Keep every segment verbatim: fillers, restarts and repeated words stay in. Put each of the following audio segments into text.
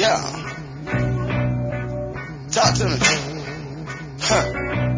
Yeah. Talk to me. Huh.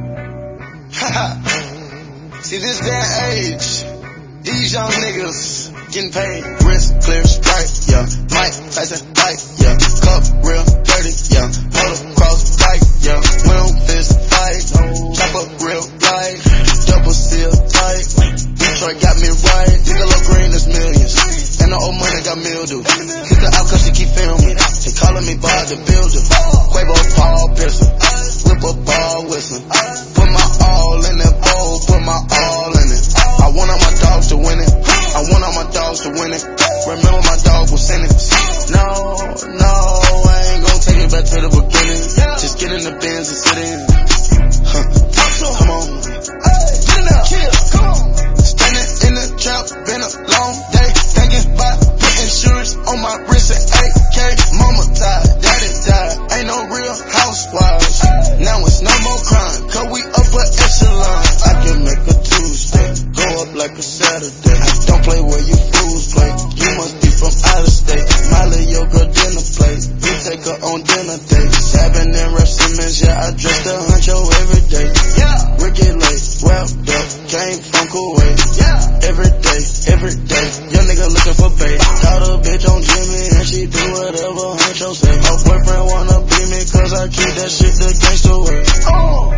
See, this day and age, these young niggas getting paid. Wrist clear, strike, yeah. Mike Tyson, fight, yeah. Cup real dirty, yeah. Motocross bike, yeah. Went on fist fight, chopper real light, double seal tight. Detroit got me right. Nigga look green is millions, and the old money got mildew. Hit the out 'cause she keep filming. They calling me Bob the Builder. Quavo, Paul Pearson, whip a ball whistle. Put my all in that bowl, put my all in it. I want all my dogs to win it. I want all my dogs to win it. Remember my dog was in it. No, no, I ain't gon' take it back to the beginning. Just get in the Benz and sit in. Huh. Come on. Get in there. Chill. Come on. Standing in the trap, been a long day. Thinking about putting insurance on my wrist at eight K. Mama tired, daddy tired. Ain't no real housewives. Now it's no more crime, 'cause we up a echelon. I can make a Tuesday go up like a Saturday. Don't play where you fools play. You must be from out of state. Miley, your girl dinner plate. You take her on dinner dates. Savin and Rep Simmons, yeah, I dress the huncho every day. Yeah, Ricky Lake, wrapped up, came from Kuwait. Yeah, every day, every day. Young nigga looking for bait. Caught a bitch on Jimmy and she do whatever huncho say. My boyfriend wanna be me 'cause I keep that shit the gangsta way. Oh.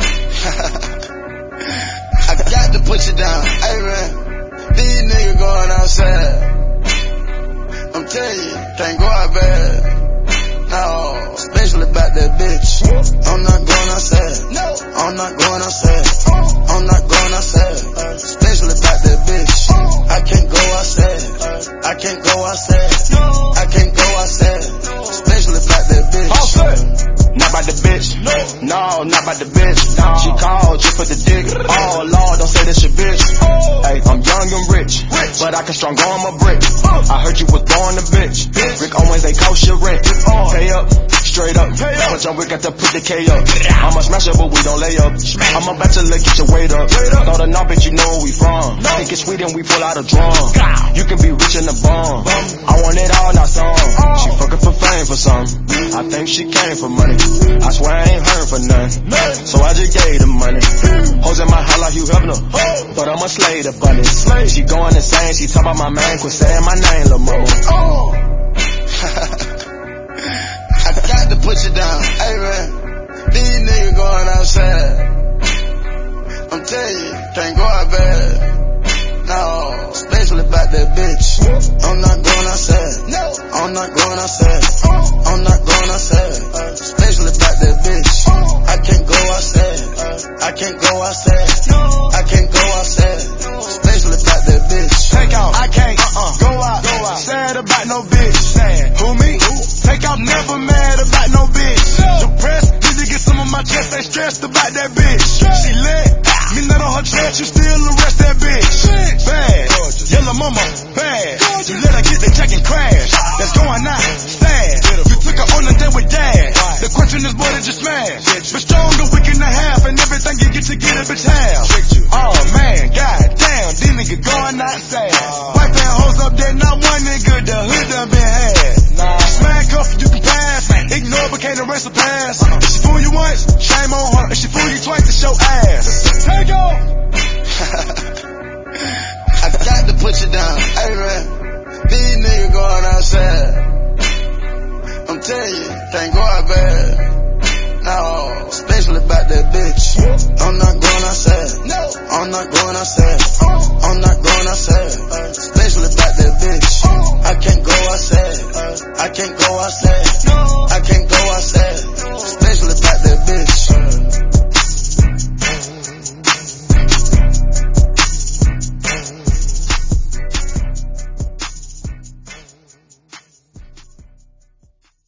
I got to put you down. Hey man, these niggas going outside. I'm telling you, can't go out bad. No, especially about that bitch. I'm not going outside. No, I'm not going outside. I'm not going outside. Especially about that bitch. I can't go outside. I can't go outside. I can't go outside. Especially about that bitch. Not about the bitch. No, not about the bitch. She called just for the dick. Oh Lord, don't say this your bitch. Hey, I'm young and rich, but I can strong on my brick. I heard you was born a bitch. Rick Owens, they cost your rent. Pay up, straight up. But John Wick got to put the K up. I'm a smasher, but we don't lay up. I'm a bachelor, get your weight up. Throw the knob, bitch, you know where we from. Think it's sweet and we pull out a drum. You can be rich in the bum. I want it all, not some. She fucking for fame for some. I think she came for money. I swear I ain't heard for nothing. So I just gave the money. Hoes in my house like Hugh Hefner, but I'ma slay the bunny. She going insane, she talk about my man, quit saying my name, lil' mama. Oh. I got to put you down. Hey man, these niggas going outside. I'm telling you, can't go out bad. No, especially about that bitch. I'm not going outside. No, I'm not going outside. I'm not going outside. Especially about that bitch. I can't go outside. I can't go outside. I can't go outside. Especially about that bitch. Take out. I can't uh-uh. go out. Go out. Sad about no bitch. Sad. Who me? Who? Take out. Never mad about no bitch. No. Depressed. Need to get some of my chest. Ain't stressed about that bitch. She lit. Me nut on her chest. You still arrest that bitch. Bad. Yellow mama. Bad. You let her get the check and crash. That's going out. Sad. You took her on a date with dad. The question is, boy, did you smash? But stronger, week and a half, and everything you get to get a bitch half. Oh man, god damn, these niggas going outside. Wipe and hoes up there, not one nigga, the hood done been had. Smack off, you can pass. Ignore, but can't erase the past. If she fool you once, shame on her. If she fool you twice, it's your ass. Take off. I got to put you down. Hey man, these niggas going outside. I'm telling you, can't go out bad. No, especially about that bitch. I'm not going outside. No, I'm not going outside. I'm not going outside. Especially about that bitch. I can't go outside. I can't go outside.